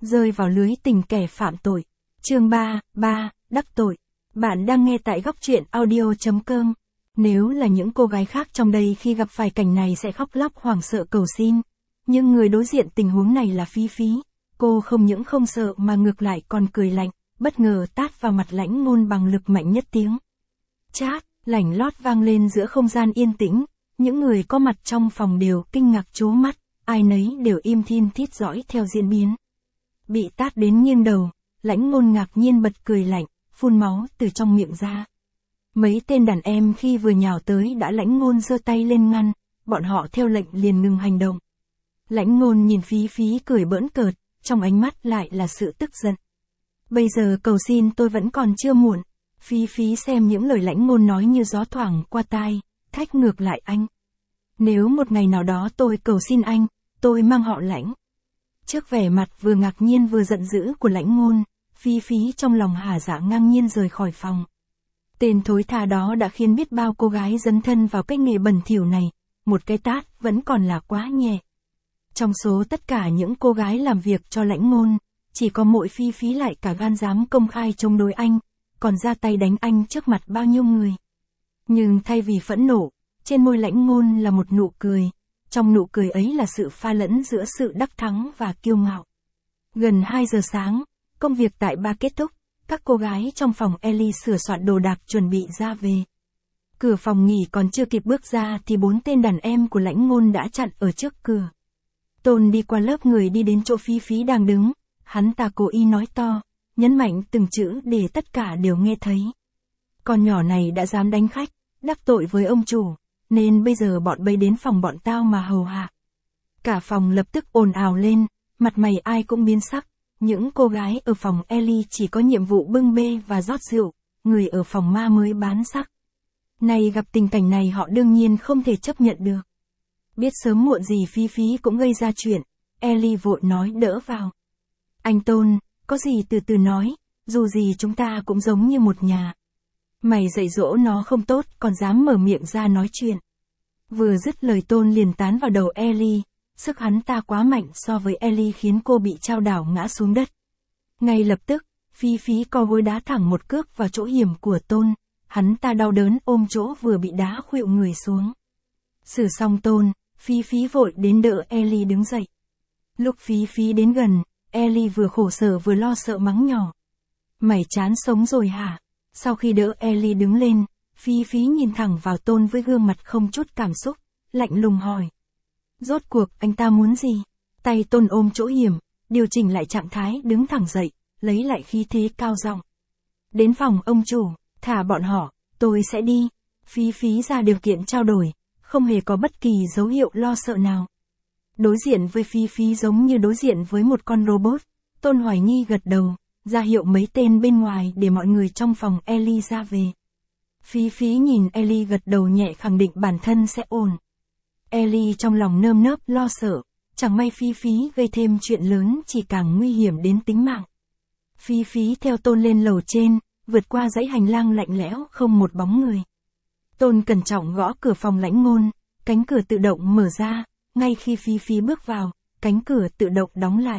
rơi vào lưới tình kẻ phạm tội. Chương 3, đắc tội. Bạn đang nghe tại góc truyện audio.com. Nếu là những cô gái khác trong đây khi gặp phải cảnh này sẽ khóc lóc hoảng sợ cầu xin. Nhưng người đối diện tình huống này là Phi Phi. Cô không những không sợ mà ngược lại còn cười lạnh, bất ngờ tát vào mặt Lãnh Ngôn bằng lực mạnh nhất tiếng. Chát, lảnh lót vang lên giữa không gian yên tĩnh. Những người có mặt trong phòng đều kinh ngạc trố mắt, ai nấy đều im thin thít dõi theo diễn biến. Bị tát đến nghiêng đầu, Lãnh Ngôn ngạc nhiên bật cười lạnh, phun máu từ trong miệng ra. Mấy tên đàn em khi vừa nhào tới đã Lãnh Ngôn giơ tay lên ngăn, bọn họ theo lệnh liền ngừng hành động. Lãnh Ngôn nhìn Phi Phi cười bỡn cợt, trong ánh mắt lại là sự tức giận. Bây giờ cầu xin tôi vẫn còn chưa muộn. Phi Phi xem những lời Lãnh Ngôn nói như gió thoảng qua tai, thách ngược lại anh. Nếu một ngày nào đó tôi cầu xin anh, tôi mang họ Lãnh. Trước vẻ mặt vừa ngạc nhiên vừa giận dữ của Lãnh Ngôn, Phi Phi trong lòng hả dạ ngang nhiên rời khỏi phòng. Tên thối tha đó đã khiến biết bao cô gái dấn thân vào cái nghề bẩn thỉu này, một cái tát vẫn còn là quá nhẹ. Trong số tất cả những cô gái làm việc cho Lãnh Ngôn, chỉ có mỗi Phi Phi lại cả gan dám công khai chống đối anh, còn ra tay đánh anh trước mặt bao nhiêu người. Nhưng thay vì phẫn nộ, trên môi Lãnh Ngôn là một nụ cười, trong nụ cười ấy là sự pha lẫn giữa sự đắc thắng và kiêu ngạo. Gần 2 giờ sáng, công việc tại bar kết thúc, các cô gái trong phòng Ellie sửa soạn đồ đạc chuẩn bị ra về. Cửa phòng nghỉ còn chưa kịp bước ra thì 4 tên đàn em của Lãnh Ngôn đã chặn ở trước cửa. Tôn đi qua lớp người đi đến chỗ Phi Phi đang đứng, hắn ta cố ý nói to, nhấn mạnh từng chữ để tất cả đều nghe thấy. Con nhỏ này đã dám đánh khách, đắc tội với ông chủ, nên bây giờ bọn bay đến phòng bọn tao mà hầu hạ. Cả phòng lập tức ồn ào lên, mặt mày ai cũng biến sắc. Những cô gái ở phòng Ellie chỉ có nhiệm vụ bưng bê và rót rượu, người ở phòng ma mới bán sắc. Này gặp tình cảnh này họ đương nhiên không thể chấp nhận được. Biết sớm muộn gì Phi Phi cũng gây ra chuyện, Ellie vội nói đỡ vào. Anh Tôn, có gì từ từ nói, dù gì chúng ta cũng giống như một nhà. Mày dạy dỗ nó không tốt còn dám mở miệng ra nói chuyện. Vừa dứt lời Tôn liền tán vào đầu Ellie. Sức hắn ta quá mạnh so với Ellie khiến cô bị chao đảo ngã xuống đất. Ngay lập tức, Phi Phi co gối đá thẳng một cước vào chỗ hiểm của Tôn, hắn ta đau đớn ôm chỗ vừa bị đá khuỵu người xuống. Xử xong Tôn, Phi Phi vội đến đỡ Ellie đứng dậy. Lúc Phi Phi đến gần, Ellie vừa khổ sở vừa lo sợ mắng nhỏ. Mày chán sống rồi hả? Sau khi đỡ Ellie đứng lên, Phi Phi nhìn thẳng vào Tôn với gương mặt không chút cảm xúc, lạnh lùng hỏi. Rốt cuộc anh ta muốn gì? Tay Tôn ôm chỗ hiểm, điều chỉnh lại trạng thái đứng thẳng dậy, lấy lại khí thế cao giọng. Đến phòng ông chủ, thả bọn họ, tôi sẽ đi. Phi Phi ra điều kiện trao đổi, không hề có bất kỳ dấu hiệu lo sợ nào. Đối diện với Phi Phi giống như đối diện với một con robot, Tôn hoài nghi gật đầu, ra hiệu mấy tên bên ngoài để mọi người trong phòng Ellie ra về. Phi Phi nhìn Ellie gật đầu nhẹ khẳng định bản thân sẽ ổn. Ellie trong lòng nơm nớp lo sợ, chẳng may Phi Phi gây thêm chuyện lớn chỉ càng nguy hiểm đến tính mạng. Phi Phi theo Tôn lên lầu trên, vượt qua dãy hành lang lạnh lẽo không một bóng người. Tôn cẩn trọng gõ cửa phòng Lãnh Ngôn, cánh cửa tự động mở ra, ngay khi Phi Phi bước vào, cánh cửa tự động đóng lại.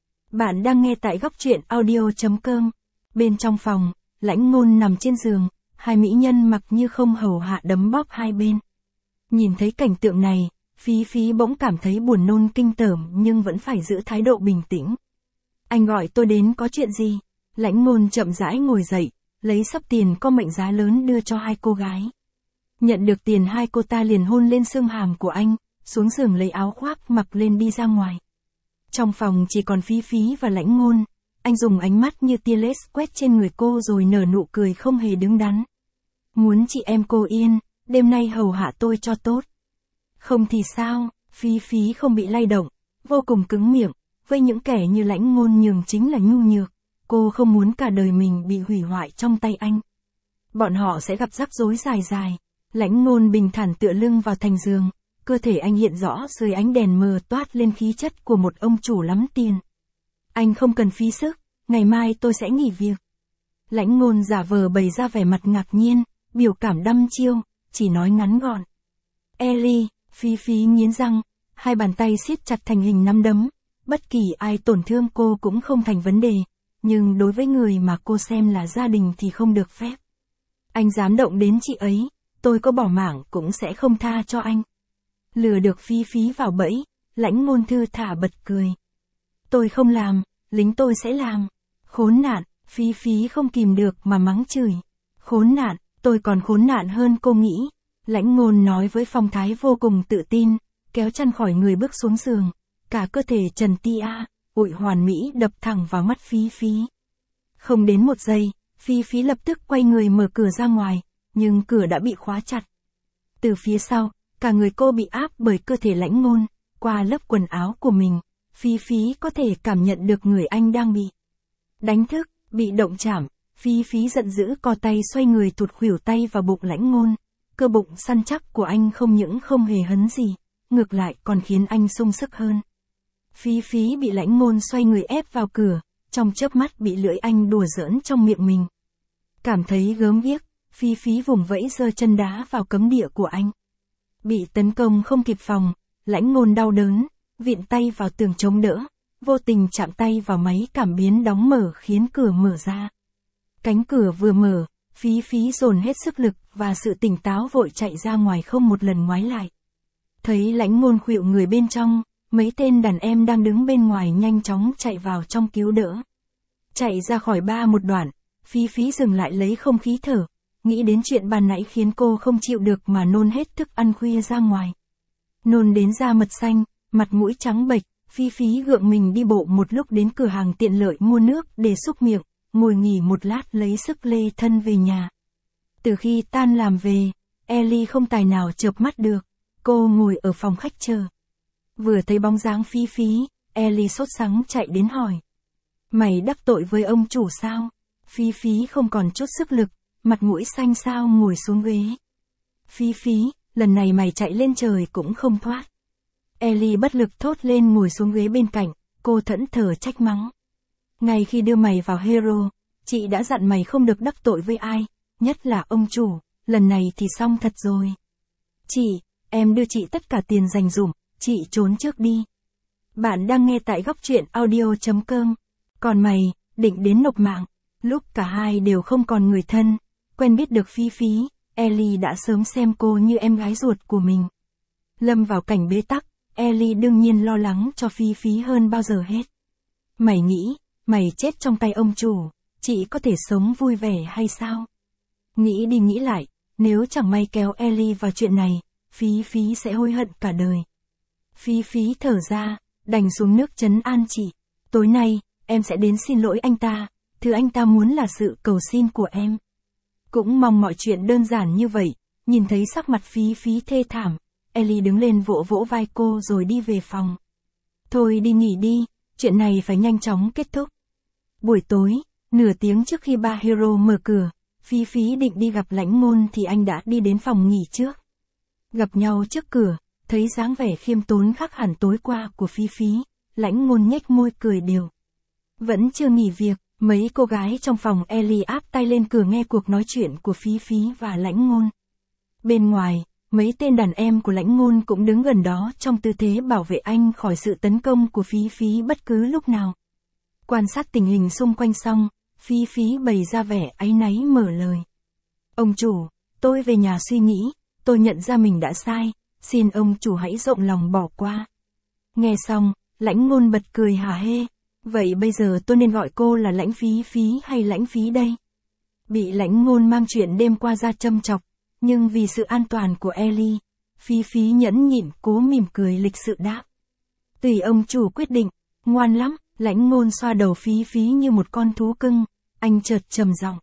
Bạn đang nghe tại góc truyện audio.com. Bên trong phòng, Lãnh Ngôn nằm trên giường, hai mỹ nhân mặc như không hầu hạ đấm bóp hai bên. Nhìn thấy cảnh tượng này, Phi Phi bỗng cảm thấy buồn nôn kinh tởm nhưng vẫn phải giữ thái độ bình tĩnh. Anh gọi tôi đến có chuyện gì? Lãnh Ngôn chậm rãi ngồi dậy, lấy xấp tiền có mệnh giá lớn đưa cho hai cô gái. Nhận được tiền hai cô ta liền hôn lên xương hàm của anh, xuống giường lấy áo khoác mặc lên đi ra ngoài. Trong phòng chỉ còn Phi Phi và Lãnh Ngôn, anh dùng ánh mắt như tia laser quét trên người cô rồi nở nụ cười không hề đứng đắn. Muốn chị em cô yên, đêm nay hầu hạ tôi cho tốt. Không thì sao? Phi Phi không bị lay động, vô cùng cứng miệng, với những kẻ như Lãnh Ngôn nhường chính là nhu nhược, cô không muốn cả đời mình bị hủy hoại trong tay anh. Bọn họ sẽ gặp rắc rối dài dài. Lãnh Ngôn bình thản tựa lưng vào thành giường, cơ thể anh hiện rõ dưới ánh đèn mờ toát lên khí chất của một ông chủ lắm tiền. Anh không cần phí sức, ngày mai tôi sẽ nghỉ việc. Lãnh Ngôn giả vờ bày ra vẻ mặt ngạc nhiên, biểu cảm đăm chiêu, chỉ nói ngắn gọn. Ellie, Phi Phi nghiến răng, hai bàn tay siết chặt thành hình nắm đấm, bất kỳ ai tổn thương cô cũng không thành vấn đề, nhưng đối với người mà cô xem là gia đình thì không được phép. Anh dám động đến chị ấy, tôi có bỏ mạng cũng sẽ không tha cho anh. Lừa được Phi Phi vào bẫy, Lãnh Ngôn thư thả bật cười. Tôi không làm, lính tôi sẽ làm. Khốn nạn, Phi Phi không kìm được mà mắng chửi. Khốn nạn, tôi còn khốn nạn hơn cô nghĩ. Lãnh Ngôn nói với phong thái vô cùng tự tin, kéo chăn khỏi người bước xuống giường. Cả cơ thể trần tia, ụi hoàn mỹ đập thẳng vào mắt Phi Phi. Không đến một giây, Phi Phi lập tức quay người mở cửa ra ngoài, nhưng cửa đã bị khóa chặt. Từ phía sau, cả người cô bị áp bởi cơ thể Lãnh Ngôn, qua lớp quần áo của mình, Phi Phi có thể cảm nhận được người anh đang bị đánh thức, bị động chạm. Phi Phi giận dữ co tay xoay người thụt khuỷu tay vào bụng Lãnh Ngôn. Cơ bụng săn chắc của anh không những không hề hấn gì, ngược lại còn khiến anh sung sức hơn. Phi Phi bị Lãnh Ngôn xoay người ép vào cửa, trong chớp mắt bị lưỡi anh đùa giỡn trong miệng mình. Cảm thấy gớm ghiếc, Phi Phi vùng vẫy giơ chân đá vào cấm địa của anh. Bị tấn công không kịp phòng, Lãnh Ngôn đau đớn, vịn tay vào tường chống đỡ, vô tình chạm tay vào máy cảm biến đóng mở khiến cửa mở ra. Cánh cửa vừa mở, Phi Phi dồn hết sức lực và sự tỉnh táo vội chạy ra ngoài không một lần ngoái lại. Thấy Lãnh Ngôn khuỵu người bên trong, mấy tên đàn em đang đứng bên ngoài nhanh chóng chạy vào trong cứu đỡ. Chạy ra khỏi bar một đoạn, Phi Phi dừng lại lấy không khí thở, nghĩ đến chuyện ban nãy khiến cô không chịu được mà nôn hết thức ăn khuya ra ngoài. Nôn đến da mật xanh, mặt mũi trắng bệch, Phi Phi gượng mình đi bộ một lúc đến cửa hàng tiện lợi mua nước để xúc miệng, ngồi nghỉ một lát lấy sức lê thân về nhà. Từ khi tan làm về, Ellie không tài nào chợp mắt được, cô ngồi ở phòng khách chờ. Vừa thấy bóng dáng Phi Phi, Ellie sốt sắng chạy đến hỏi. Mày đắc tội với ông chủ sao? Phi Phi không còn chút sức lực, mặt mũi xanh xao ngồi xuống ghế. Phi Phi, lần này mày chạy lên trời cũng không thoát. Ellie bất lực thốt lên ngồi xuống ghế bên cạnh, cô thẫn thờ trách mắng. Ngay khi đưa mày vào Hero, chị đã dặn mày không được đắc tội với ai, nhất là ông chủ, lần này thì xong thật rồi. Chị, em đưa chị tất cả tiền dành dụm, chị trốn trước đi. Bạn đang nghe tại góc truyện audio.com. Còn mày, định đến nộp mạng. Lúc cả hai đều không còn người thân, quen biết được Phi Phi, Ellie đã sớm xem cô như em gái ruột của mình. Lâm vào cảnh bế tắc, Ellie đương nhiên lo lắng cho Phi Phi hơn bao giờ hết. Mày nghĩ, mày chết trong tay ông chủ, chị có thể sống vui vẻ hay sao? Nghĩ đi nghĩ lại, nếu chẳng may kéo Ellie vào chuyện này, Phi Phi sẽ hối hận cả đời. Phi Phi thở ra, đành xuống nước trấn an chị. Tối nay, em sẽ đến xin lỗi anh ta, thứ anh ta muốn là sự cầu xin của em. Cũng mong mọi chuyện đơn giản như vậy, nhìn thấy sắc mặt Phi Phi thê thảm, Ellie đứng lên vỗ vỗ vai cô rồi đi về phòng. Thôi đi nghỉ đi, chuyện này phải nhanh chóng kết thúc. Buổi tối, nửa tiếng trước khi bar Hero mở cửa, Phi Phi định đi gặp Lãnh Ngôn thì anh đã đi đến phòng nghỉ trước. Gặp nhau trước cửa, thấy dáng vẻ khiêm tốn khác hẳn tối qua của Phi Phi, Lãnh Ngôn nhếch môi cười đều. Vẫn chưa nghỉ việc, mấy cô gái trong phòng Ellie áp tay lên cửa nghe cuộc nói chuyện của Phi Phi và Lãnh Ngôn. Bên ngoài, mấy tên đàn em của Lãnh Ngôn cũng đứng gần đó trong tư thế bảo vệ anh khỏi sự tấn công của Phi Phi bất cứ lúc nào. Quan sát tình hình xung quanh xong, Phi Phi bày ra vẻ áy náy mở lời. Ông chủ, tôi về nhà suy nghĩ, tôi nhận ra mình đã sai, xin ông chủ hãy rộng lòng bỏ qua. Nghe xong, Lãnh Ngôn bật cười hả hê. Vậy bây giờ tôi nên gọi cô là Lãnh Phi Phi hay Lãnh Phí đây? Bị Lãnh Ngôn mang chuyện đêm qua ra châm chọc, nhưng vì sự an toàn của Ellie, Phi Phi nhẫn nhịn cố mỉm cười lịch sự đáp. Tùy ông chủ quyết định, ngoan lắm. Lãnh Ngôn xoa đầu Phi Phi như một con thú cưng, anh chợt trầm giọng.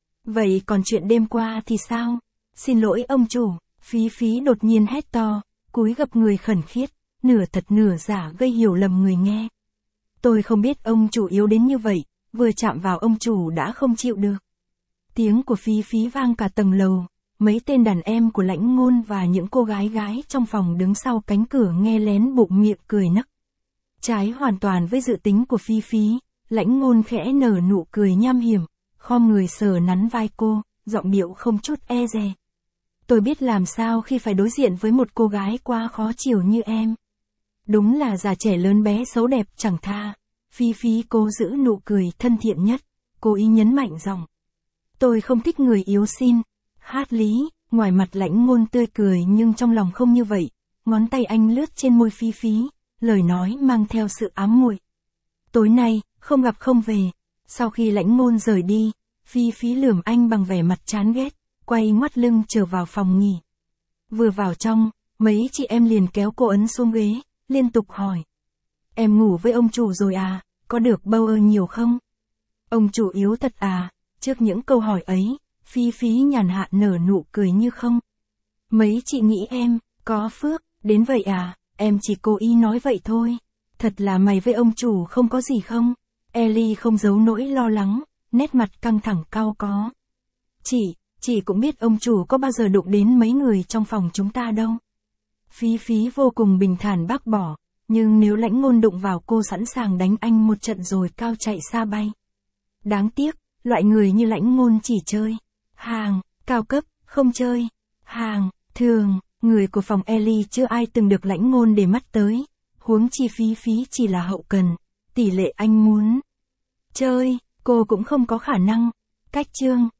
Vậy còn chuyện đêm qua thì sao? Xin lỗi ông chủ, Phi Phi đột nhiên hét to, cúi gập người khẩn khiết, nửa thật nửa giả gây hiểu lầm người nghe. Tôi không biết ông chủ yếu đến như vậy, vừa chạm vào ông chủ đã không chịu được. Tiếng của Phi Phi vang cả tầng lầu, mấy tên đàn em của Lãnh Ngôn và những cô gái trong phòng đứng sau cánh cửa nghe lén bụng miệng cười nấc. Trái hoàn toàn với dự tính của Phi Phi, Lãnh Ngôn khẽ nở nụ cười nham hiểm, khom người sờ nắn vai cô, giọng điệu không chút e dè. Tôi biết làm sao khi phải đối diện với một cô gái quá khó chịu như em. Đúng là già trẻ lớn bé xấu đẹp chẳng tha. Phi Phi cố giữ nụ cười thân thiện nhất, cố ý nhấn mạnh giọng. Tôi không thích người yếu xin. Hát lý, ngoài mặt Lãnh Ngôn tươi cười nhưng trong lòng không như vậy. Ngón tay anh lướt trên môi Phi Phi, lời nói mang theo sự ám muội. Tối nay, không gặp không về. Sau khi Lãnh Ngôn rời đi, Phi Phi lườm anh bằng vẻ mặt chán ghét, quay ngoắt lưng trở vào phòng nghỉ. Vừa vào trong, mấy chị em liền kéo cô ấn xuống ghế, liên tục hỏi. Em ngủ với ông chủ rồi à, có được bâu ơ nhiều không? Ông chủ yếu thật à? Trước những câu hỏi ấy, Phi Phi nhàn hạ nở nụ cười như không. Mấy chị nghĩ em, có phước, đến vậy à, em chỉ cố ý nói vậy thôi. Thật là mày với ông chủ không có gì không? Ellie không giấu nỗi lo lắng, nét mặt căng thẳng cau có. Chị cũng biết ông chủ có bao giờ đụng đến mấy người trong phòng chúng ta đâu. Phi Phi vô cùng bình thản bác bỏ, nhưng nếu Lãnh Ngôn đụng vào cô sẵn sàng đánh anh một trận rồi cao chạy xa bay. Đáng tiếc, loại người như Lãnh Ngôn chỉ chơi hàng cao cấp, không chơi hàng thường. Người của phòng Ellie chưa ai từng được Lãnh Ngôn để mắt tới, huống chi Phi Phi chỉ là hậu cần, tỷ lệ anh muốn chơi, cô cũng không có khả năng. Cách chương